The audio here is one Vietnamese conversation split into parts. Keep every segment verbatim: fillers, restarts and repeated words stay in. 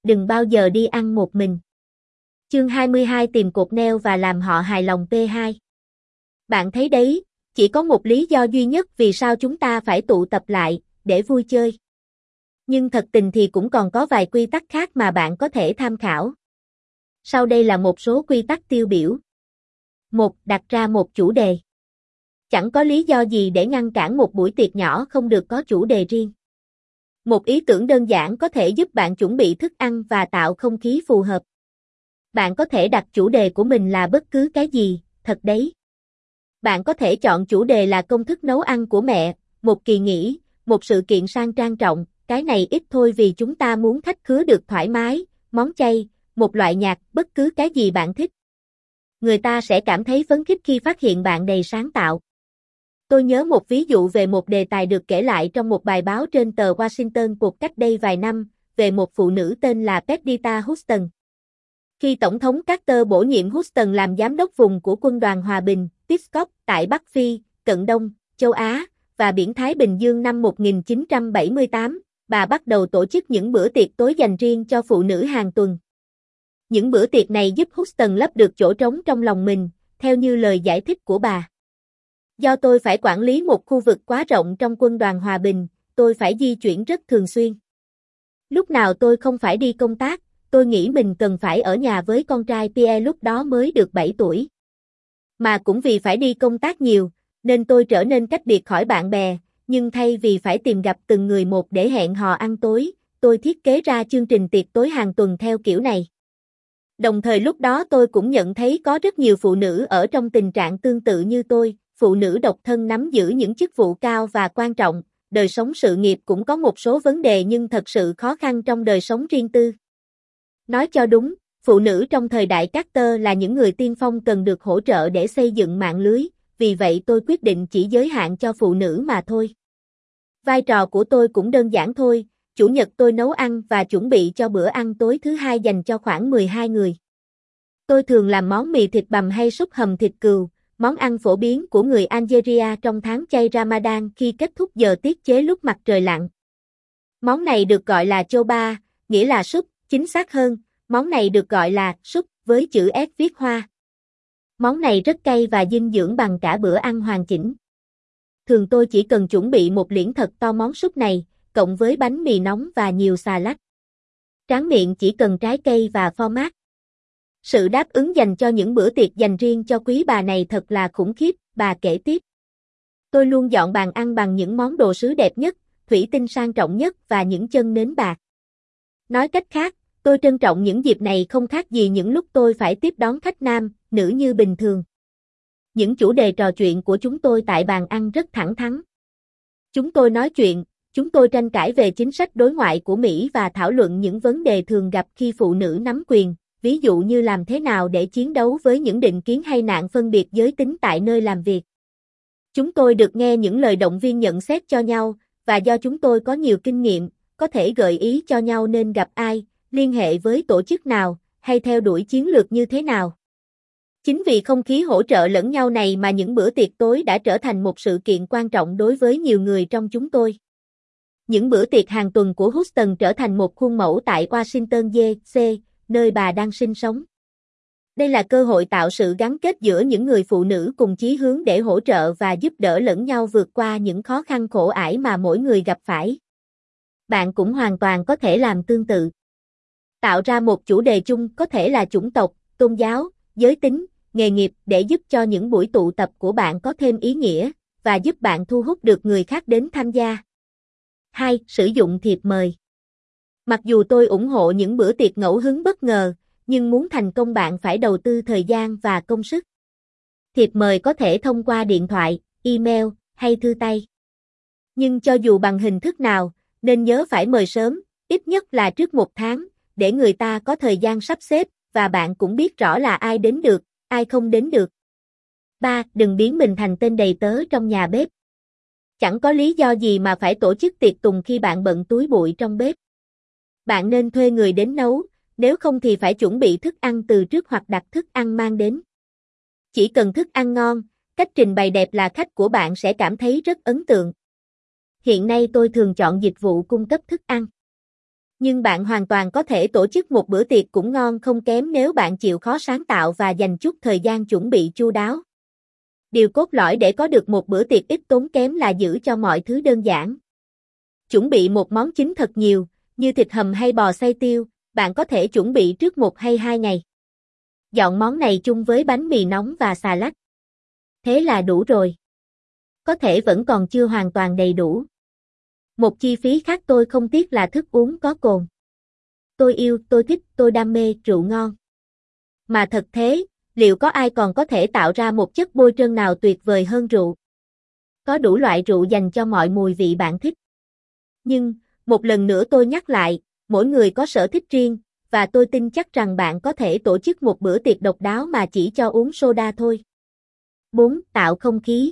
đừng bao giờ đi ăn một mình. Chương hai mươi hai tìm cột neo và làm họ hài lòng pê hai. Bạn thấy đấy, chỉ có một lý do duy nhất vì sao chúng ta phải tụ tập lại, để vui chơi. Nhưng thật tình thì cũng còn có vài quy tắc khác mà bạn có thể tham khảo. Sau đây là một số quy tắc tiêu biểu. một. Đặt ra một chủ đề. Chẳng có lý do gì để ngăn cản một buổi tiệc nhỏ không được có chủ đề riêng. Một ý tưởng đơn giản có thể giúp bạn chuẩn bị thức ăn và tạo không khí phù hợp. Bạn có thể đặt chủ đề của mình là bất cứ cái gì, thật đấy. Bạn có thể chọn chủ đề là công thức nấu ăn của mẹ, một kỳ nghỉ, một sự kiện sang trang trọng, cái này ít thôi vì chúng ta muốn khách khứa được thoải mái, món chay, một loại nhạc, bất cứ cái gì bạn thích. Người ta sẽ cảm thấy phấn khích khi phát hiện bạn đầy sáng tạo. Tôi nhớ một ví dụ về một đề tài được kể lại trong một bài báo trên tờ Washington Post cách đây vài năm, về một phụ nữ tên là Perdita Houston. Khi Tổng thống Carter bổ nhiệm Houston làm giám đốc vùng của Quân đoàn Hòa bình, Peace Corps tại Bắc Phi, Cận Đông, châu Á, và Biển Thái Bình Dương năm một nghìn chín trăm bảy mươi tám, bà bắt đầu tổ chức những bữa tiệc tối dành riêng cho phụ nữ hàng tuần. Những bữa tiệc này giúp Houston lấp được chỗ trống trong lòng mình, theo như lời giải thích của bà. Do tôi phải quản lý một khu vực quá rộng trong Quân đoàn Hòa bình, tôi phải di chuyển rất thường xuyên. Lúc nào tôi không phải đi công tác, tôi nghĩ mình cần phải ở nhà với con trai Pierre lúc đó mới được bảy tuổi. Mà cũng vì phải đi công tác nhiều, nên tôi trở nên cách biệt khỏi bạn bè, nhưng thay vì phải tìm gặp từng người một để hẹn hò ăn tối, tôi thiết kế ra chương trình tiệc tối hàng tuần theo kiểu này. Đồng thời lúc đó tôi cũng nhận thấy có rất nhiều phụ nữ ở trong tình trạng tương tự như tôi, phụ nữ độc thân nắm giữ những chức vụ cao và quan trọng, đời sống sự nghiệp cũng có một số vấn đề nhưng thật sự khó khăn trong đời sống riêng tư. Nói cho đúng, phụ nữ trong thời đại Carter là những người tiên phong cần được hỗ trợ để xây dựng mạng lưới, vì vậy tôi quyết định chỉ giới hạn cho phụ nữ mà thôi. Vai trò của tôi cũng đơn giản thôi, chủ nhật tôi nấu ăn và chuẩn bị cho bữa ăn tối thứ hai dành cho khoảng mười hai người. Tôi thường làm món mì thịt bằm hay súp hầm thịt cừu, món ăn phổ biến của người Algeria trong tháng chay Ramadan khi kết thúc giờ tiết chế lúc mặt trời lặn. Món này được gọi là choba, nghĩa là súp, chính xác hơn, món này được gọi là súp với chữ S viết hoa. Món này rất cay và dinh dưỡng bằng cả bữa ăn hoàn chỉnh. Thường tôi chỉ cần chuẩn bị một liễn thật to món súp này, cộng với bánh mì nóng và nhiều xà lách. Tráng miệng chỉ cần trái cây và pho mát. Sự đáp ứng dành cho những bữa tiệc dành riêng cho quý bà này thật là khủng khiếp, bà kể tiếp. Tôi luôn dọn bàn ăn bằng những món đồ sứ đẹp nhất, thủy tinh sang trọng nhất và những chân nến bạc. Nói cách khác, tôi trân trọng những dịp này không khác gì những lúc tôi phải tiếp đón khách nam, nữ như bình thường. Những chủ đề trò chuyện của chúng tôi tại bàn ăn rất thẳng thắn. Chúng tôi nói chuyện, chúng tôi tranh cãi về chính sách đối ngoại của Mỹ và thảo luận những vấn đề thường gặp khi phụ nữ nắm quyền, ví dụ như làm thế nào để chiến đấu với những định kiến hay nạn phân biệt giới tính tại nơi làm việc. Chúng tôi được nghe những lời động viên nhận xét cho nhau, và do chúng tôi có nhiều kinh nghiệm, có thể gợi ý cho nhau nên gặp ai, liên hệ với tổ chức nào, hay theo đuổi chiến lược như thế nào. Chính vì không khí hỗ trợ lẫn nhau này mà những bữa tiệc tối đã trở thành một sự kiện quan trọng đối với nhiều người trong chúng tôi. Những bữa tiệc hàng tuần của Houston trở thành một khuôn mẫu tại Washington D C, nơi bà đang sinh sống. Đây là cơ hội tạo sự gắn kết giữa những người phụ nữ cùng chí hướng để hỗ trợ và giúp đỡ lẫn nhau vượt qua những khó khăn khổ ải mà mỗi người gặp phải. Bạn cũng hoàn toàn có thể làm tương tự. Tạo ra một chủ đề chung có thể là chủng tộc, tôn giáo, giới tính, nghề nghiệp để giúp cho những buổi tụ tập của bạn có thêm ý nghĩa và giúp bạn thu hút được người khác đến tham gia. hai. Sử dụng thiệp mời. Mặc dù tôi ủng hộ những bữa tiệc ngẫu hứng bất ngờ, nhưng muốn thành công bạn phải đầu tư thời gian và công sức. Thiệp mời có thể thông qua điện thoại, email hay thư tay. Nhưng cho dù bằng hình thức nào, nên nhớ phải mời sớm, ít nhất là trước một tháng, để người ta có thời gian sắp xếp, và bạn cũng biết rõ là ai đến được, ai không đến được. ba. Đừng biến mình thành tên đầy tớ trong nhà bếp. Chẳng có lý do gì mà phải tổ chức tiệc tùng khi bạn bận túi bụi trong bếp. Bạn nên thuê người đến nấu, nếu không thì phải chuẩn bị thức ăn từ trước hoặc đặt thức ăn mang đến. Chỉ cần thức ăn ngon, cách trình bày đẹp là khách của bạn sẽ cảm thấy rất ấn tượng. Hiện nay tôi thường chọn dịch vụ cung cấp thức ăn. Nhưng bạn hoàn toàn có thể tổ chức một bữa tiệc cũng ngon không kém nếu bạn chịu khó sáng tạo và dành chút thời gian chuẩn bị chu đáo. Điều cốt lõi để có được một bữa tiệc ít tốn kém là giữ cho mọi thứ đơn giản. Chuẩn bị một món chính thật nhiều, như thịt hầm hay bò xay tiêu, bạn có thể chuẩn bị trước một hay hai ngày. Dọn món này chung với bánh mì nóng và xà lách. Thế là đủ rồi. Có thể vẫn còn chưa hoàn toàn đầy đủ. Một chi phí khác tôi không tiếc là thức uống có cồn. Tôi yêu, tôi thích, tôi đam mê rượu ngon. Mà thật thế, liệu có ai còn có thể tạo ra một chất bôi trơn nào tuyệt vời hơn rượu? Có đủ loại rượu dành cho mọi mùi vị bạn thích. Nhưng, một lần nữa tôi nhắc lại, mỗi người có sở thích riêng, và tôi tin chắc rằng bạn có thể tổ chức một bữa tiệc độc đáo mà chỉ cho uống soda thôi. bốn. Tạo không khí.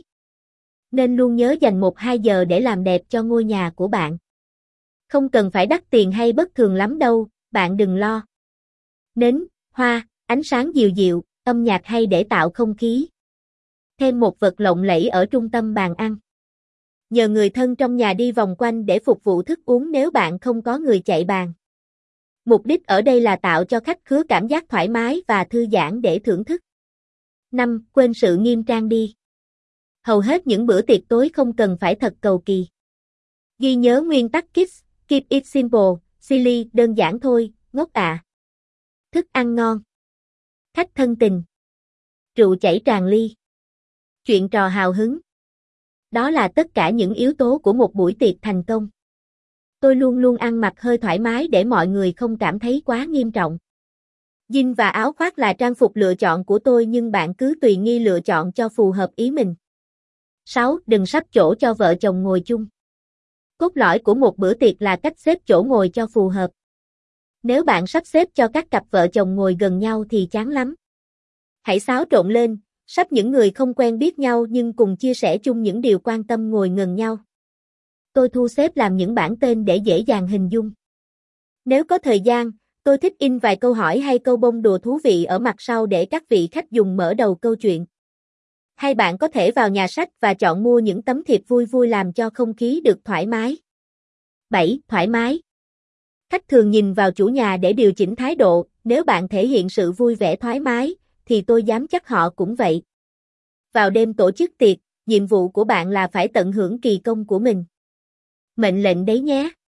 Nên luôn nhớ dành một hai giờ để làm đẹp cho ngôi nhà của bạn. Không cần phải đắt tiền hay bất thường lắm đâu, bạn đừng lo. Nến, hoa, ánh sáng dịu dịu, âm nhạc hay để tạo không khí. Thêm một vật lộng lẫy ở trung tâm bàn ăn. Nhờ người thân trong nhà đi vòng quanh để phục vụ thức uống nếu bạn không có người chạy bàn. Mục đích ở đây là tạo cho khách khứa cảm giác thoải mái và thư giãn để thưởng thức. năm. Quên sự nghiêm trang đi. Hầu hết những bữa tiệc tối không cần phải thật cầu kỳ. Ghi nhớ nguyên tắc Kids, keep it simple, silly, đơn giản thôi, ngốc ạ. Thức ăn ngon. Khách thân tình. Rượu chảy tràn ly. Chuyện trò hào hứng. Đó là tất cả những yếu tố của một buổi tiệc thành công. Tôi luôn luôn ăn mặc hơi thoải mái để mọi người không cảm thấy quá nghiêm trọng. Jean và áo khoác là trang phục lựa chọn của tôi nhưng bạn cứ tùy nghi lựa chọn cho phù hợp ý mình. sáu. Đừng sắp chỗ cho vợ chồng ngồi chung. Cốt lõi của một bữa tiệc là cách xếp chỗ ngồi cho phù hợp. Nếu bạn sắp xếp cho các cặp vợ chồng ngồi gần nhau thì chán lắm. Hãy xáo trộn lên, sắp những người không quen biết nhau nhưng cùng chia sẻ chung những điều quan tâm ngồi gần nhau. Tôi thu xếp làm những bảng tên để dễ dàng hình dung. Nếu có thời gian, tôi thích in vài câu hỏi hay câu bông đùa thú vị ở mặt sau để các vị khách dùng mở đầu câu chuyện. Hay bạn có thể vào nhà sách và chọn mua những tấm thiệp vui vui làm cho không khí được thoải mái. bảy. Thoải mái. Khách thường nhìn vào chủ nhà để điều chỉnh thái độ, nếu bạn thể hiện sự vui vẻ thoải mái, thì tôi dám chắc họ cũng vậy. Vào đêm tổ chức tiệc, nhiệm vụ của bạn là phải tận hưởng kỳ công của mình. Mệnh lệnh đấy nhé.